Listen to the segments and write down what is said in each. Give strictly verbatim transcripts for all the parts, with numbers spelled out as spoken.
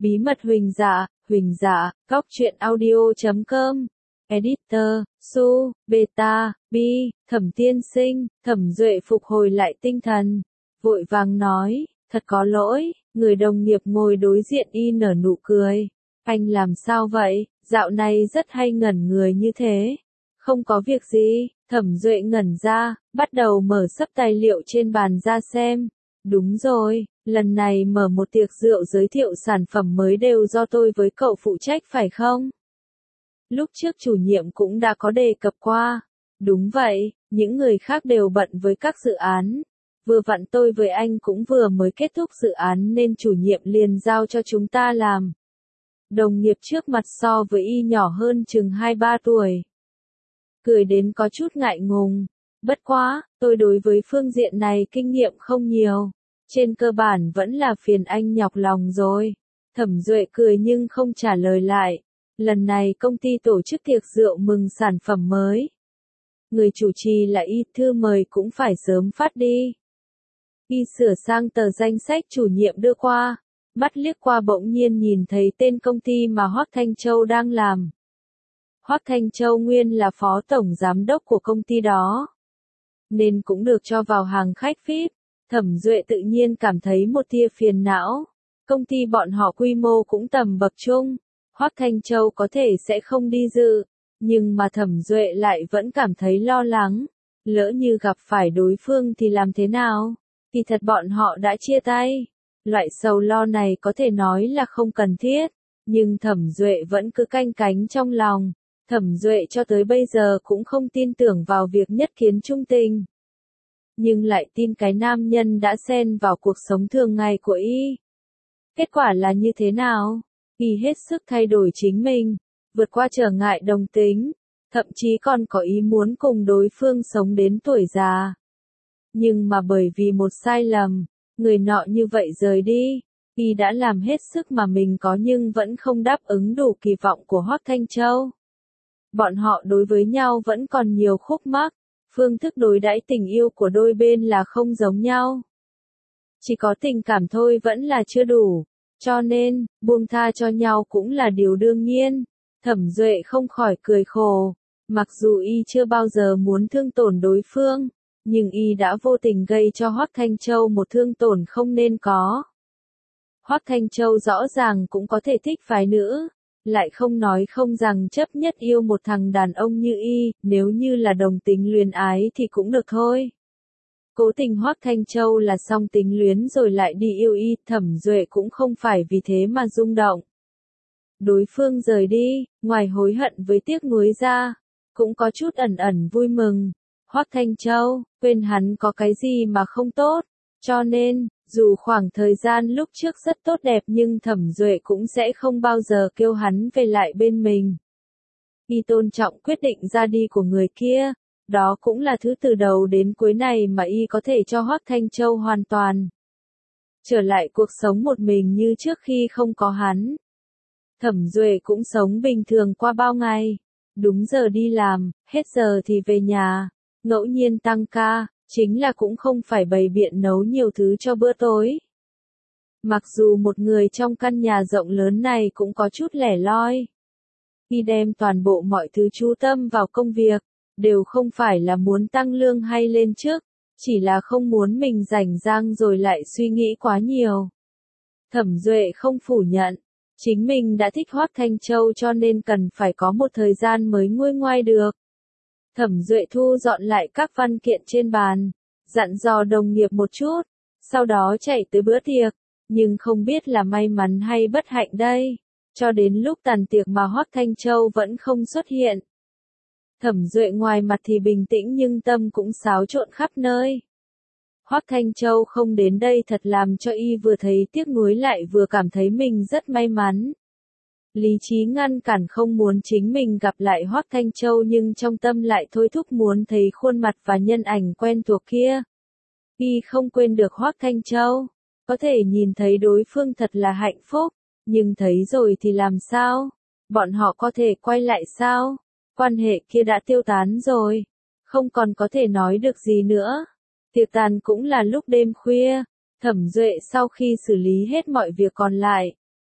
Bí mật Huỳnh Dạ, Huỳnh Dạ, góc truyện audio chấm com. Editor, Su, Beta, Bi, Thẩm tiên sinh. Thẩm Duệ phục hồi lại tinh thần, vội vàng nói, thật có lỗi. Người đồng nghiệp ngồi đối diện y nở nụ cười. Anh làm sao vậy, dạo này rất hay ngẩn người như thế. Không có việc gì. Thẩm Duệ ngẩn ra, bắt đầu mở sấp tài liệu trên bàn ra xem. Đúng rồi, lần này mở một tiệc rượu giới thiệu sản phẩm mới đều do tôi với cậu phụ trách phải không? Lúc trước chủ nhiệm cũng đã có đề cập qua. Đúng vậy, những người khác đều bận với các dự án. Vừa vặn tôi với anh cũng vừa mới kết thúc dự án nên chủ nhiệm liền giao cho chúng ta làm. Đồng nghiệp trước mặt so với y nhỏ hơn chừng hai ba tuổi. Cười đến có chút ngại ngùng. Bất quá, tôi đối với phương diện này kinh nghiệm không nhiều. Trên cơ bản vẫn là phiền anh nhọc lòng rồi. Thẩm Duệ cười nhưng không trả lời lại. Lần này công ty tổ chức tiệc rượu mừng sản phẩm mới. Người chủ trì là y, thư mời cũng phải sớm phát đi. Y sửa sang tờ danh sách chủ nhiệm đưa qua. Mắt liếc qua bỗng nhiên nhìn thấy tên công ty mà Hoắc Thanh Châu đang làm. Hoắc Thanh Châu nguyên là phó tổng giám đốc của công ty đó, nên cũng được cho vào hàng khách vi ai pi. Thẩm Duệ tự nhiên cảm thấy một tia phiền não. Công ty bọn họ quy mô cũng tầm bậc trung. Hoắc Thanh Châu có thể sẽ không đi dự, nhưng mà Thẩm Duệ lại vẫn cảm thấy lo lắng. Lỡ như gặp phải đối phương thì làm thế nào? Kỳ thật bọn họ đã chia tay. Loại sầu lo này có thể nói là không cần thiết, nhưng Thẩm Duệ vẫn cứ canh cánh trong lòng. Thẩm Duệ cho tới bây giờ cũng không tin tưởng vào việc nhất kiến chung tình. Nhưng lại tin cái nam nhân đã xen vào cuộc sống thường ngày của y. Kết quả là như thế nào? Y hết sức thay đổi chính mình, vượt qua trở ngại đồng tính, thậm chí còn có ý muốn cùng đối phương sống đến tuổi già. Nhưng mà bởi vì một sai lầm, người nọ như vậy rời đi, y đã làm hết sức mà mình có nhưng vẫn không đáp ứng đủ kỳ vọng của Hoắc Thanh Châu. Bọn họ đối với nhau vẫn còn nhiều khúc mắc, phương thức đối đãi tình yêu của đôi bên là không giống nhau. Chỉ có tình cảm thôi vẫn là chưa đủ, cho nên, buông tha cho nhau cũng là điều đương nhiên. Thẩm Duệ không khỏi cười khổ, mặc dù y chưa bao giờ muốn thương tổn đối phương, nhưng y đã vô tình gây cho Hoắc Thanh Châu một thương tổn không nên có. Hoắc Thanh Châu rõ ràng cũng có thể thích phái nữ, lại không nói không rằng chấp nhất yêu một thằng đàn ông như y, nếu như là đồng tính luyến ái thì cũng được thôi. Cố tình Hoắc Thanh Châu là song tính luyến rồi lại đi yêu y, Thẩm Duệ cũng không phải vì thế mà rung động. Đối phương rời đi, ngoài hối hận với tiếc nuối ra, cũng có chút ẩn ẩn vui mừng. Hoắc Thanh Châu, quên hắn có cái gì mà không tốt, cho nên, dù khoảng thời gian lúc trước rất tốt đẹp nhưng Thẩm Duệ cũng sẽ không bao giờ kêu hắn về lại bên mình. Y tôn trọng quyết định ra đi của người kia, đó cũng là thứ từ đầu đến cuối này mà y có thể cho Hoắc Thanh Châu hoàn toàn trở lại cuộc sống một mình như trước khi không có hắn. Thẩm Duệ cũng sống bình thường qua bao ngày, đúng giờ đi làm, hết giờ thì về nhà, ngẫu nhiên tăng ca, chính là cũng không phải bày biện nấu nhiều thứ cho bữa tối. Mặc dù một người trong căn nhà rộng lớn này cũng có chút lẻ loi, y đem toàn bộ mọi thứ chú tâm vào công việc, đều không phải là muốn tăng lương hay lên chức, chỉ là không muốn mình rảnh rang rồi lại suy nghĩ quá nhiều. Thẩm Duệ không phủ nhận, chính mình đã thích Hoắc Thanh Châu cho nên cần phải có một thời gian mới nguôi ngoai được. Thẩm Duệ thu dọn lại các văn kiện trên bàn, dặn dò đồng nghiệp một chút, sau đó chạy tới bữa tiệc, nhưng không biết là may mắn hay bất hạnh đây, cho đến lúc tàn tiệc mà Hoắc Thanh Châu vẫn không xuất hiện. Thẩm Duệ ngoài mặt thì bình tĩnh nhưng tâm cũng xáo trộn khắp nơi. Hoắc Thanh Châu không đến đây thật làm cho y vừa thấy tiếc nuối lại vừa cảm thấy mình rất may mắn. Lý trí ngăn cản không muốn chính mình gặp lại Hoắc Thanh Châu nhưng trong tâm lại thôi thúc muốn thấy khuôn mặt và nhân ảnh quen thuộc kia. Y không quên được Hoắc Thanh Châu, có thể nhìn thấy đối phương thật là hạnh phúc, nhưng thấy rồi thì làm sao? Bọn họ có thể quay lại sao? Quan hệ kia đã tiêu tán rồi, không còn có thể nói được gì nữa. Tiệc tàn cũng là lúc đêm khuya, Thẩm Duệ sau khi xử lý hết mọi việc còn lại,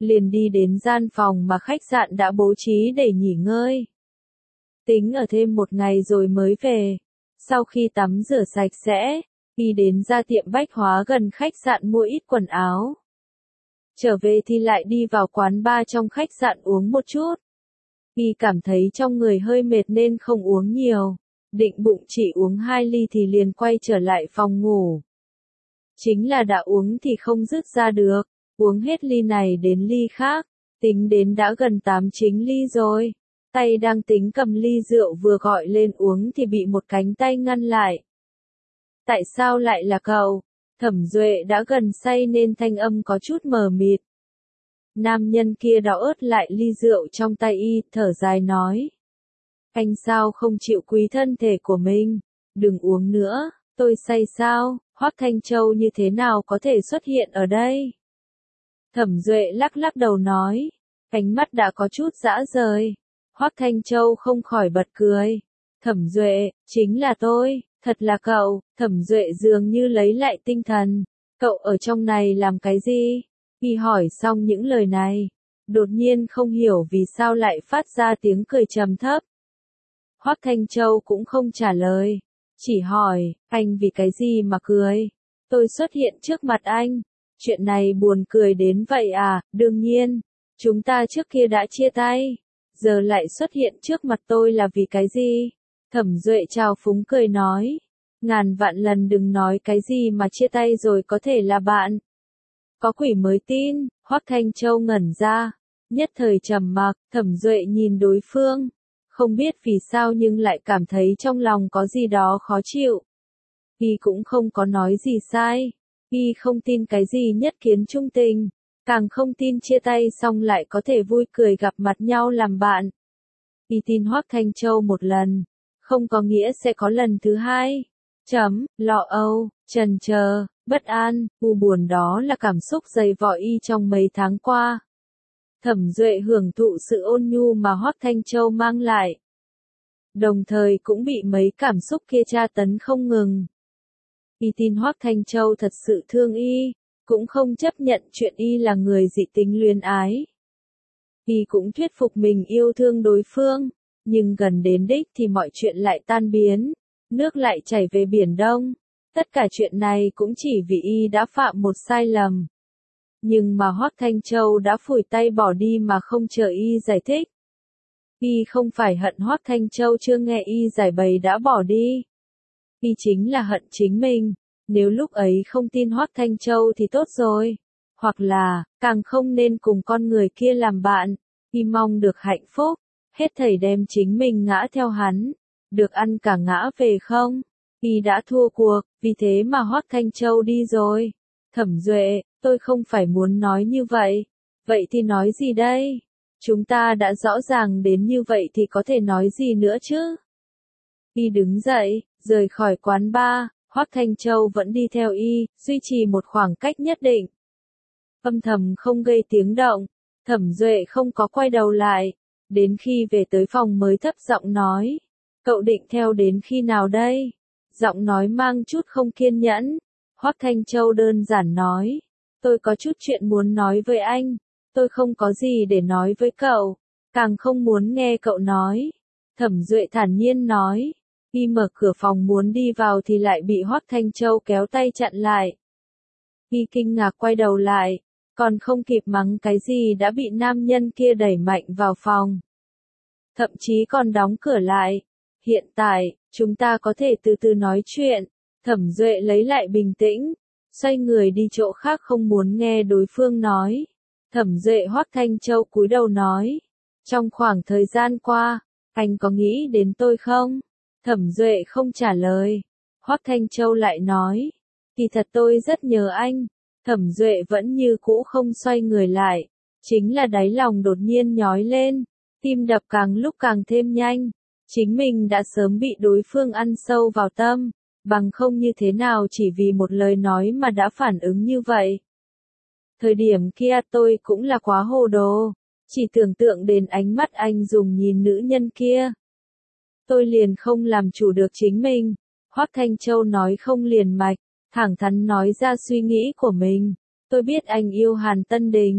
liền đi đến gian phòng mà khách sạn đã bố trí để nghỉ ngơi. Tính ở thêm một ngày rồi mới về. Sau khi tắm rửa sạch sẽ, y đến ra tiệm bách hóa gần khách sạn mua ít quần áo. Trở về thì lại đi vào quán bar trong khách sạn uống một chút. Y cảm thấy trong người hơi mệt nên không uống nhiều. Định bụng chỉ uống hai ly thì liền quay trở lại phòng ngủ. Chính là đã uống thì không dứt ra được. Uống hết ly này đến ly khác. Tính đến đã gần tám chín ly rồi. Tay đang tính cầm ly rượu vừa gọi lên uống thì bị một cánh tay ngăn lại. Tại sao lại là cậu? Thẩm Duệ đã gần say nên thanh âm có chút mờ mịt. Nam nhân kia đỏ ớt lại ly rượu trong tay y, thở dài nói. Anh sao không chịu quý thân thể của mình? Đừng uống nữa, tôi say sao? Hoắc Thanh Châu như thế nào có thể xuất hiện ở đây? Thẩm Duệ lắc lắc đầu nói. Ánh mắt đã có chút dã rời. Hoắc Thanh Châu không khỏi bật cười. Thẩm Duệ, chính là tôi, thật là cậu. Thẩm Duệ dường như lấy lại tinh thần. Cậu ở trong này làm cái gì? Khi hỏi xong những lời này, đột nhiên không hiểu vì sao lại phát ra tiếng cười trầm thấp. Hoắc Thanh Châu cũng không trả lời, chỉ hỏi, anh vì cái gì mà cười? Tôi xuất hiện trước mặt anh, chuyện này buồn cười đến vậy à? Đương nhiên, chúng ta trước kia đã chia tay, giờ lại xuất hiện trước mặt tôi là vì cái gì? Thẩm Duệ trào phúng cười nói, ngàn vạn lần đừng nói cái gì mà chia tay rồi có thể là bạn. Có quỷ mới tin. Hoắc Thanh Châu ngẩn ra, nhất thời trầm mặc. Thẩm Duệ nhìn đối phương, không biết vì sao nhưng lại cảm thấy trong lòng có gì đó khó chịu. Y cũng không có nói gì sai, Y không tin cái gì nhất kiến trung tình, càng không tin chia tay xong lại có thể vui cười gặp mặt nhau làm bạn. Y tin Hoắc Thanh Châu một lần, không có nghĩa sẽ có lần thứ hai. Chấm, lo âu, chần chờ, bất an, u buồn đó là cảm xúc dày vò y trong mấy tháng qua. Thẩm Duệ hưởng thụ sự ôn nhu mà Hoắc Thanh Châu mang lại. Đồng thời cũng bị mấy cảm xúc kia tra tấn không ngừng. Y tin Hoắc Thanh Châu thật sự thương y, cũng không chấp nhận chuyện y là người dị tính luyến ái. Y cũng thuyết phục mình yêu thương đối phương, nhưng gần đến đích thì mọi chuyện lại tan biến, nước lại chảy về biển Đông. Tất cả chuyện này cũng chỉ vì y đã phạm một sai lầm. Nhưng mà Hoắc Thanh Châu đã phủi tay bỏ đi mà không chờ y giải thích. Y không phải hận Hoắc Thanh Châu chưa nghe y giải bày đã bỏ đi. Y chính là hận chính mình, nếu lúc ấy không tin Hoắc Thanh Châu thì tốt rồi. Hoặc là, càng không nên cùng con người kia làm bạn. Y mong được hạnh phúc, hết thảy đem chính mình ngã theo hắn, được ăn cả ngã về không? Y đã thua cuộc, vì thế mà Hoắc Thanh Châu đi rồi. Thẩm Duệ, tôi không phải muốn nói như vậy. Vậy thì nói gì đây? Chúng ta đã rõ ràng đến như vậy thì có thể nói gì nữa chứ? Y đứng dậy, rời khỏi quán bar, Hoắc Thanh Châu vẫn đi theo y, duy trì một khoảng cách nhất định. Âm thầm không gây tiếng động, Thẩm Duệ không có quay đầu lại, đến khi về tới phòng mới thấp giọng nói. Cậu định theo đến khi nào đây? Giọng nói mang chút không kiên nhẫn. Hoắc Thanh Châu đơn giản nói. Tôi có chút chuyện muốn nói với anh. Tôi không có gì để nói với cậu. Càng không muốn nghe cậu nói. Thẩm Duệ thản nhiên nói. Y mở cửa phòng muốn đi vào thì lại bị Hoắc Thanh Châu kéo tay chặn lại. Y kinh ngạc quay đầu lại. Còn không kịp mắng cái gì đã bị nam nhân kia đẩy mạnh vào phòng. Thậm chí còn đóng cửa lại. Hiện tại, chúng ta có thể từ từ nói chuyện. Thẩm Duệ lấy lại bình tĩnh, xoay người đi chỗ khác không muốn nghe đối phương nói. Thẩm Duệ Hoắc Thanh Châu cúi đầu nói. Trong khoảng thời gian qua, anh có nghĩ đến tôi không? Thẩm Duệ không trả lời. Hoắc Thanh Châu lại nói. Kỳ thật tôi rất nhớ anh. Thẩm Duệ vẫn như cũ không xoay người lại. Chính là đáy lòng đột nhiên nhói lên. Tim đập càng lúc càng thêm nhanh. Chính mình đã sớm bị đối phương ăn sâu vào tâm, bằng không như thế nào chỉ vì một lời nói mà đã phản ứng như vậy. Thời điểm kia tôi cũng là quá hồ đồ, chỉ tưởng tượng đến ánh mắt anh dùng nhìn nữ nhân kia. Tôi liền không làm chủ được chính mình. Hoắc Thanh Châu nói không liền mạch, thẳng thắn nói ra suy nghĩ của mình. Tôi biết anh yêu Hàn Tân Đình,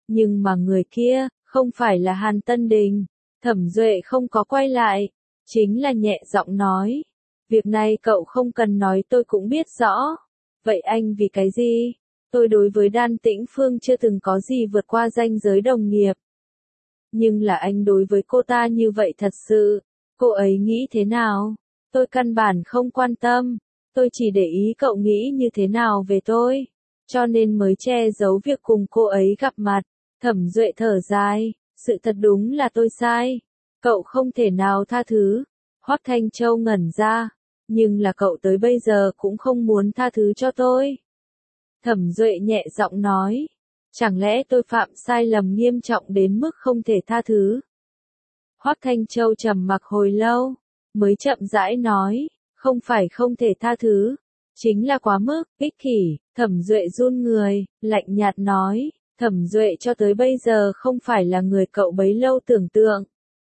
Nhưng mà người kia, không phải là Hàn Tân Đình. Thẩm Duệ không có quay lại, chính là nhẹ giọng nói. Việc này cậu không cần nói tôi cũng biết rõ. Vậy anh vì cái gì? Tôi đối với Đan Tĩnh Phương chưa từng có gì vượt qua ranh giới đồng nghiệp. Nhưng là anh đối với cô ta như vậy thật sự. Cô ấy nghĩ thế nào? Tôi căn bản không quan tâm. Tôi chỉ để ý cậu nghĩ như thế nào về tôi. Cho nên mới che giấu việc cùng cô ấy gặp mặt. Thẩm Duệ thở dài. Sự thật đúng là tôi sai. Cậu không thể nào tha thứ. Hoắc Thanh Châu ngẩn ra. Nhưng là cậu tới bây giờ cũng không muốn tha thứ cho tôi. Thẩm Duệ nhẹ giọng nói. Chẳng lẽ tôi phạm sai lầm nghiêm trọng đến mức không thể tha thứ? Hoắc Thanh Châu trầm mặc hồi lâu, mới chậm rãi nói, không phải không thể tha thứ, chính là quá mức, ích kỷ. Thẩm Duệ run người, lạnh nhạt nói, Thẩm Duệ cho tới bây giờ không phải là người cậu bấy lâu tưởng tượng.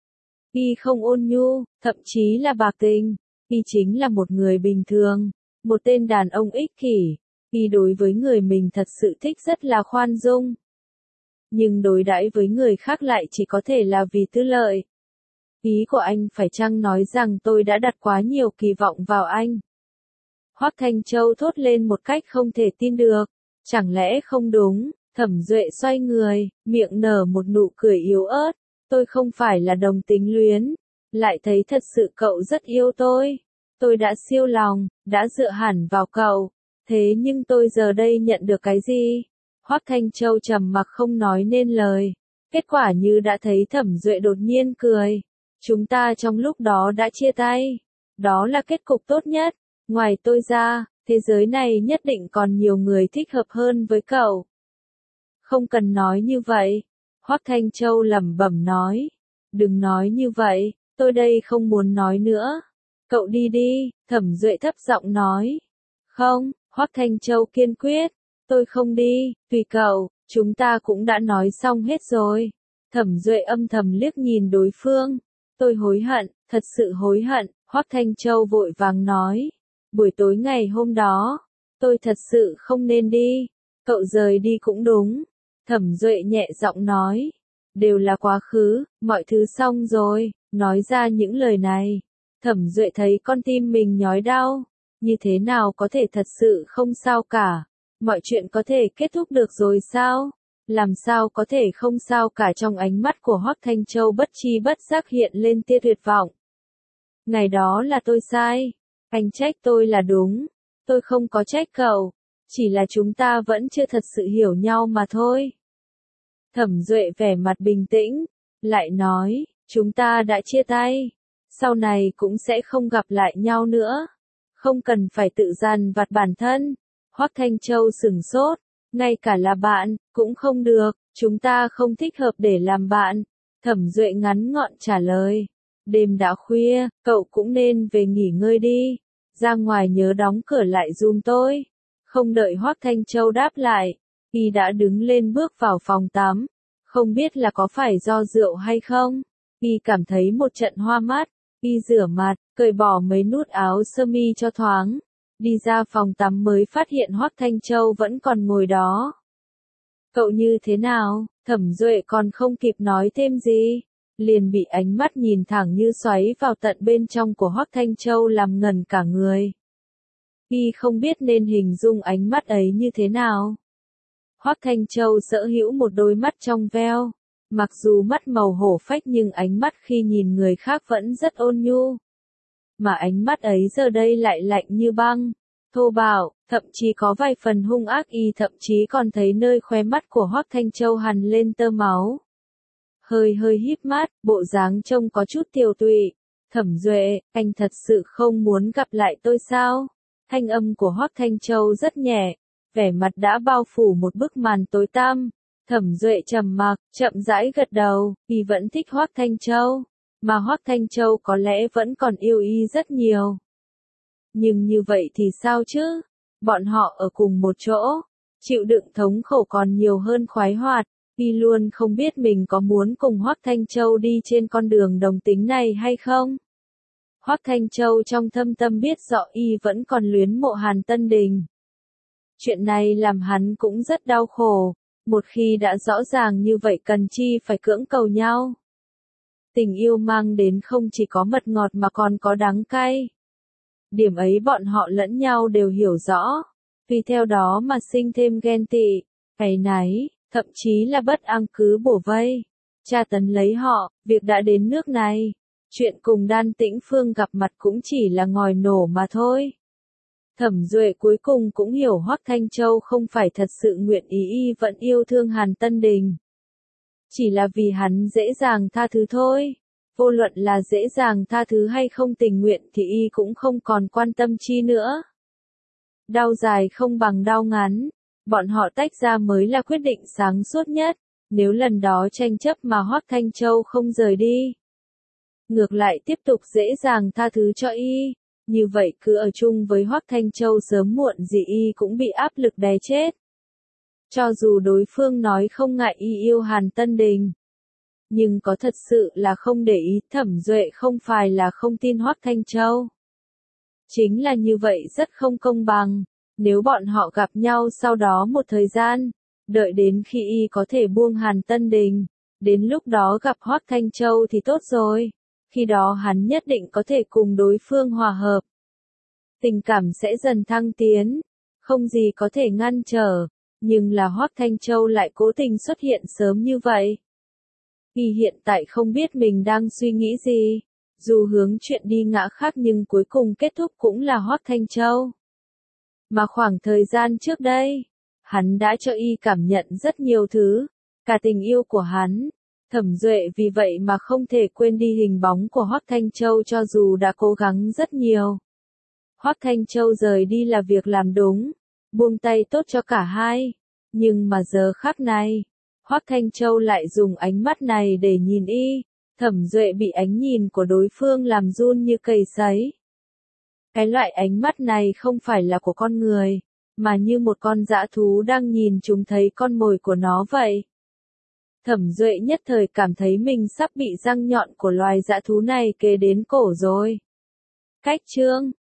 Y không ôn nhu, thậm chí là bạc tình, Y chính là một người bình thường, một tên đàn ông ích kỷ. Y đối với người mình thật sự thích rất là khoan dung. Nhưng đối đãi với người khác lại chỉ có thể là vì tư lợi. Ý của anh phải chăng nói rằng tôi đã đặt quá nhiều kỳ vọng vào anh? Hoắc Thanh Châu thốt lên một cách không thể tin được. Chẳng lẽ không đúng? Thẩm Duệ xoay người, miệng nở một nụ cười yếu ớt. Tôi không phải là đồng tính luyến. Lại thấy thật sự cậu rất yêu tôi. Tôi đã siêu lòng, đã dựa hẳn vào cậu. Thế nhưng tôi giờ đây nhận được cái gì? Hoắc Thanh Châu trầm mặc không nói nên lời. Kết quả như đã thấy Thẩm Duệ đột nhiên cười. Chúng ta trong lúc đó đã chia tay. Đó là kết cục tốt nhất. Ngoài tôi ra, thế giới này nhất định còn nhiều người thích hợp hơn với cậu. Không cần nói như vậy. Hoắc Thanh Châu lẩm bẩm nói. Đừng nói như vậy, tôi đây không muốn nói nữa. Cậu đi đi, Thẩm Duệ thấp giọng nói. Không, Hoắc Thanh Châu kiên quyết. Tôi không đi, tùy cậu, chúng ta cũng đã nói xong hết rồi. Thẩm Duệ âm thầm liếc nhìn đối phương. Tôi hối hận, thật sự hối hận, Hoắc Thanh Châu vội vàng nói. Buổi tối ngày hôm đó, tôi thật sự không nên đi. Cậu rời đi cũng đúng. Thẩm Duệ nhẹ giọng nói. Đều là quá khứ, mọi thứ xong rồi. Nói ra những lời này. Thẩm Duệ thấy con tim mình nhói đau. Như thế nào có thể thật sự không sao cả. Mọi chuyện có thể kết thúc được rồi sao? Làm sao có thể không sao cả? Trong ánh mắt của Hoắc Thanh Châu bất chi bất giác hiện lên tia tuyệt vọng. Ngày đó là tôi sai. Anh trách tôi là đúng. Tôi không có trách cậu. Chỉ là chúng ta vẫn chưa thật sự hiểu nhau mà thôi. Thẩm Duệ vẻ mặt bình tĩnh. Lại nói, chúng ta đã chia tay. Sau này cũng sẽ không gặp lại nhau nữa. Không cần phải tự dằn vặt bản thân. Hoắc Thanh Châu sửng sốt. Ngay cả là bạn, cũng không được. Chúng ta không thích hợp để làm bạn. Thẩm Duệ ngắn gọn trả lời. Đêm đã khuya, cậu cũng nên về nghỉ ngơi đi. Ra ngoài nhớ đóng cửa lại giùm tôi. Không đợi Hoắc Thanh Châu đáp lại. Y đã đứng lên bước vào phòng tắm. Không biết là có phải do rượu hay không. Y cảm thấy một trận hoa mắt. Y rửa mặt, cởi bỏ mấy nút áo sơ mi cho thoáng. Đi ra phòng tắm mới phát hiện Hoắc Thanh Châu vẫn còn ngồi đó. Cậu như thế nào? Thẩm Duệ còn không kịp nói thêm gì. Liền bị ánh mắt nhìn thẳng như xoáy vào tận bên trong của Hoắc Thanh Châu làm ngẩn cả người. Y không biết nên hình dung ánh mắt ấy như thế nào. Hoắc Thanh Châu sở hữu một đôi mắt trong veo. Mặc dù mắt màu hổ phách nhưng ánh mắt khi nhìn người khác vẫn rất ôn nhu. Mà ánh mắt ấy giờ đây lại lạnh như băng, thô bạo, thậm chí có vài phần hung ác. Y thậm chí còn thấy nơi khóe mắt của Hoắc Thanh Châu hằn lên tơ máu. Hơi hơi híp mắt, bộ dáng trông có chút tiều tụy. Thẩm Duệ, anh thật sự không muốn gặp lại tôi sao? Thanh âm của Hoắc Thanh Châu rất nhẹ, vẻ mặt đã bao phủ một bức màn tối tăm. Thẩm Duệ trầm mặc, chậm rãi gật đầu, y vẫn thích Hoắc Thanh Châu, mà Hoắc Thanh Châu có lẽ vẫn còn yêu y rất nhiều. Nhưng như vậy thì sao chứ? Bọn họ ở cùng một chỗ, chịu đựng thống khổ còn nhiều hơn khoái hoạt. Y luôn không biết mình có muốn cùng Hoắc Thanh Châu đi trên con đường đồng tính này hay không. Hoắc Thanh Châu trong thâm tâm biết rõ y vẫn còn luyến mộ Hàn Tân Đình. Chuyện này làm hắn cũng rất đau khổ. Một khi đã rõ ràng như vậy cần chi phải cưỡng cầu nhau. Tình yêu mang đến không chỉ có mật ngọt mà còn có đắng cay. Điểm ấy bọn họ lẫn nhau đều hiểu rõ, vì theo đó mà sinh thêm ghen tị, áy náy, thậm chí là bất an cứ bủa vây, tra tấn lấy họ, việc đã đến nước này. Chuyện cùng Đan Tĩnh Phương gặp mặt cũng chỉ là ngòi nổ mà thôi. Thẩm Duệ cuối cùng cũng hiểu Hoắc Thanh Châu không phải thật sự nguyện ý y vẫn yêu thương Hàn Tân Đình. Chỉ là vì hắn dễ dàng tha thứ thôi. Vô luận là dễ dàng tha thứ hay không tình nguyện thì y cũng không còn quan tâm chi nữa. Đau dài không bằng đau ngắn. Bọn họ tách ra mới là quyết định sáng suốt nhất. Nếu lần đó tranh chấp mà Hoắc Thanh Châu không rời đi, ngược lại tiếp tục dễ dàng tha thứ cho y, như vậy cứ ở chung với Hoắc Thanh Châu sớm muộn gì y cũng bị áp lực đè chết. Cho dù đối phương nói không ngại y yêu Hàn Tân Đình, nhưng có thật sự là không để ý. Thẩm Duệ không phải là không tin Hoắc Thanh Châu. Chính là như vậy rất không công bằng. Nếu bọn họ gặp nhau sau đó một thời gian, đợi đến khi y có thể buông Hàn Tân Đình, đến lúc đó gặp Hoắc Thanh Châu thì tốt rồi. Khi đó hắn nhất định có thể cùng đối phương hòa hợp. Tình cảm sẽ dần thăng tiến, không gì có thể ngăn trở, nhưng là Hoắc Thanh Châu lại cố tình xuất hiện sớm như vậy. Y hiện tại không biết mình đang suy nghĩ gì, dù hướng chuyện đi ngã khác nhưng cuối cùng kết thúc cũng là Hoắc Thanh Châu. Mà khoảng thời gian trước đây, hắn đã cho y cảm nhận rất nhiều thứ, cả tình yêu của hắn. Thẩm Duệ vì vậy mà không thể quên đi hình bóng của Hoắc Thanh Châu cho dù đã cố gắng rất nhiều. Hoắc Thanh Châu rời đi là việc làm đúng, buông tay tốt cho cả hai. Nhưng mà giờ khắc này, Hoắc Thanh Châu lại dùng ánh mắt này để nhìn y. Thẩm Duệ bị ánh nhìn của đối phương làm run như cầy sấy. Cái loại ánh mắt này không phải là của con người, mà như một con dã thú đang nhìn chúng thấy con mồi của nó vậy. Thẩm Duệ nhất thời cảm thấy mình sắp bị răng nhọn của loài dã thú này kề đến cổ rồi. Cách chương